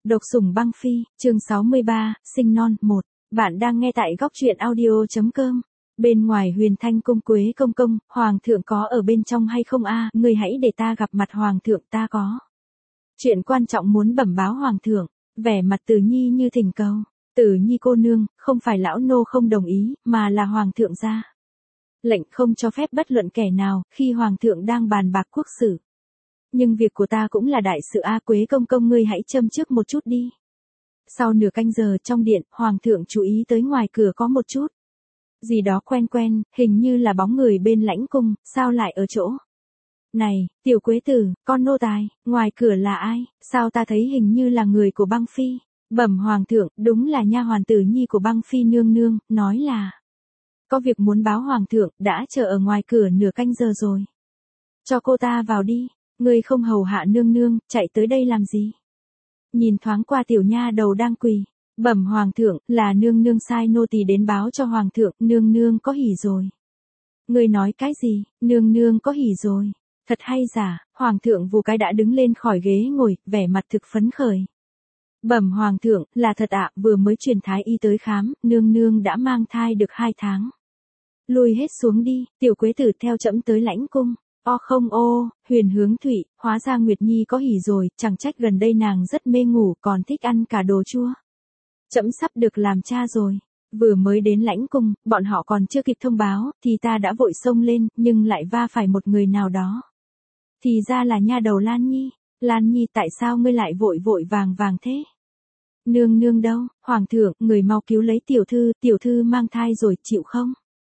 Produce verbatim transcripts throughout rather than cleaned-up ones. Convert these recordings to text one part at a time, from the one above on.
Độc sủng băng phi, chương sáu mươi ba, sinh non, một. Bạn đang nghe tại góc truyện audio.com. Bên ngoài Huyền Thanh cung Quế công công, hoàng thượng có ở bên trong hay không a? Ngươi hãy để ta gặp mặt hoàng thượng, ta có chuyện quan trọng muốn bẩm báo hoàng thượng. Vẻ mặt Tử Nhi như thỉnh cầu. Tử Nhi cô nương, không phải lão nô không đồng ý, mà là hoàng thượng ra lệnh không cho phép bất luận kẻ nào, khi hoàng thượng đang bàn bạc quốc sự. Nhưng việc của ta cũng là đại sự a. Quế công công, ngươi hãy châm trước một chút đi. Sau nửa canh giờ trong điện, hoàng thượng chú ý tới ngoài cửa có một chút gì đó quen quen, hình như là bóng người bên lãnh cung, sao lại ở chỗ này? Tiểu Quế tử, con nô tài, ngoài cửa là ai? Sao ta thấy hình như là người của băng phi? Bẩm hoàng thượng, đúng là nha hoàn Tử Nhi của băng phi nương nương, nói là có việc muốn báo hoàng thượng, đã chờ ở ngoài cửa nửa canh giờ rồi. Cho cô ta vào đi. Ngươi không hầu hạ nương nương, chạy tới đây làm gì? Nhìn thoáng qua tiểu nha đầu đang quỳ. Bẩm hoàng thượng, là nương nương sai nô tỳ đến báo cho hoàng thượng, nương nương có hỉ rồi. Ngươi nói cái gì? Nương nương có hỉ rồi. Thật hay giả? Hoàng thượng vù cái đã đứng lên khỏi ghế ngồi, vẻ mặt thực phấn khởi. Bẩm hoàng thượng, là thật ạ, vừa mới truyền thái y tới khám, nương nương đã mang thai được hai tháng. Lùi hết xuống đi, tiểu Quế tử theo trẫm tới lãnh cung. O không ô, Huyền Hướng Thụy, hóa ra Nguyệt Nhi có hỉ rồi, chẳng trách gần đây nàng rất mê ngủ, còn thích ăn cả đồ chua. Trẫm sắp được làm cha rồi. Vừa mới đến lãnh cung, bọn họ còn chưa kịp thông báo, thì ta đã vội xông lên, nhưng lại va phải một người nào đó. Thì ra là nha đầu Lan Nhi. Lan Nhi, tại sao ngươi lại vội vội vàng vàng thế? Nương nương đâu? Hoàng thượng, người mau cứu lấy tiểu thư, tiểu thư mang thai rồi, chịu không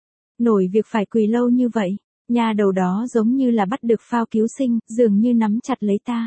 nổi việc phải quỳ lâu như vậy. Nhà đầu đó giống như là bắt được phao cứu sinh, dường như nắm chặt lấy ta.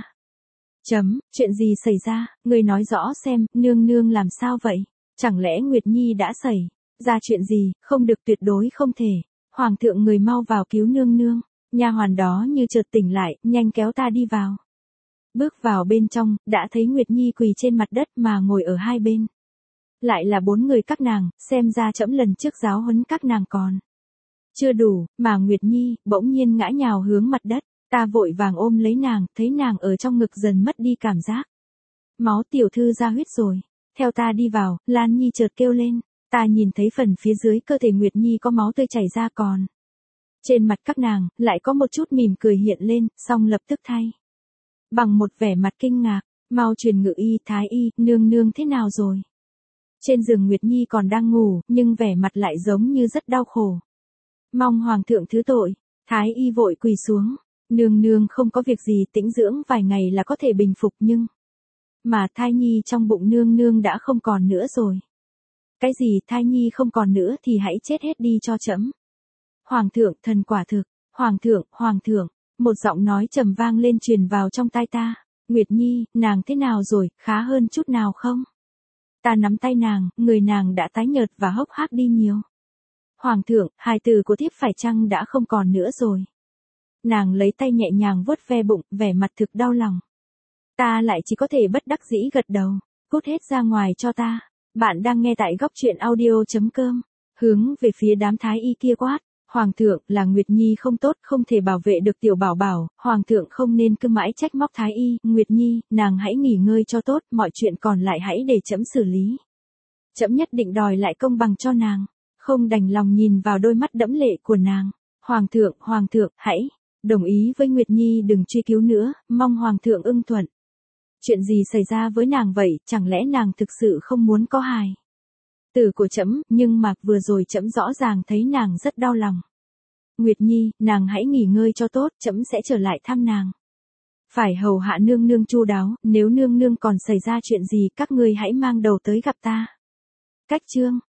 Chấm, chuyện gì xảy ra, người nói rõ xem, nương nương làm sao vậy? Chẳng lẽ Nguyệt Nhi đã xảy ra chuyện gì, không được, tuyệt đối không thể. Hoàng thượng, người mau vào cứu nương nương. Nha hoàn đó như chợt tỉnh lại, nhanh kéo ta đi vào. Bước vào bên trong, đã thấy Nguyệt Nhi quỳ trên mặt đất mà ngồi ở hai bên. Lại là bốn người các nàng, xem ra trẫm lần trước giáo huấn các nàng còn chưa đủ, mà Nguyệt Nhi bỗng nhiên ngã nhào hướng mặt đất. Ta vội vàng ôm lấy nàng, thấy nàng ở trong ngực dần mất đi cảm giác. Máu tiểu thư ra huyết rồi. Theo ta đi vào, Lan Nhi chợt kêu lên. Ta nhìn thấy phần phía dưới cơ thể Nguyệt Nhi có máu tươi chảy ra, còn trên mặt các nàng lại có một chút mỉm cười hiện lên, xong lập tức thay bằng một vẻ mặt kinh ngạc. Mau truyền ngự y, thái y, nương nương thế nào rồi? Trên giường Nguyệt Nhi còn đang ngủ, nhưng vẻ mặt lại giống như rất đau khổ. Mong hoàng thượng thứ tội. Thái y vội quỳ xuống. Nương nương không có việc gì, tĩnh dưỡng vài ngày là có thể bình phục, nhưng mà thai nhi trong bụng nương nương đã không còn nữa rồi. Cái gì? Thai nhi không còn nữa thì hãy chết hết đi cho trẫm. Hoàng thượng, thần quả thực. Hoàng thượng, hoàng thượng. Một giọng nói trầm vang lên truyền vào trong tai ta. Nguyệt Nhi, nàng thế nào rồi, khá hơn chút nào không? Ta nắm tay nàng, người nàng đã tái nhợt và hốc hác đi nhiều. Hoàng thượng, hài tử của thiếp phải chăng đã không còn nữa rồi? Nàng lấy tay nhẹ nhàng vuốt ve bụng, vẻ mặt thực đau lòng. Ta lại chỉ có thể bất đắc dĩ gật đầu. Cút hết ra ngoài cho ta. Bạn đang nghe tại góc truyện audio.com. Hướng về phía đám thái y kia quát. Hoàng thượng, là Nguyệt Nhi không tốt, không thể bảo vệ được tiểu bảo bảo. Hoàng thượng không nên cứ mãi trách móc thái y. Nguyệt Nhi, nàng hãy nghỉ ngơi cho tốt, mọi chuyện còn lại hãy để trẫm xử lý. Trẫm nhất định đòi lại công bằng cho nàng. Không đành lòng nhìn vào đôi mắt đẫm lệ của nàng. Hoàng thượng, hoàng thượng, hãy đồng ý với Nguyệt Nhi đừng truy cứu nữa, mong hoàng thượng ưng thuận. Chuyện gì xảy ra với nàng vậy, chẳng lẽ nàng thực sự không muốn có hài tử của trẫm? Nhưng mà vừa rồi trẫm rõ ràng thấy nàng rất đau lòng. Nguyệt Nhi, nàng hãy nghỉ ngơi cho tốt, trẫm sẽ trở lại thăm nàng. Phải hầu hạ nương nương chu đáo, nếu nương nương còn xảy ra chuyện gì, các ngươi hãy mang đầu tới gặp ta. Cách chương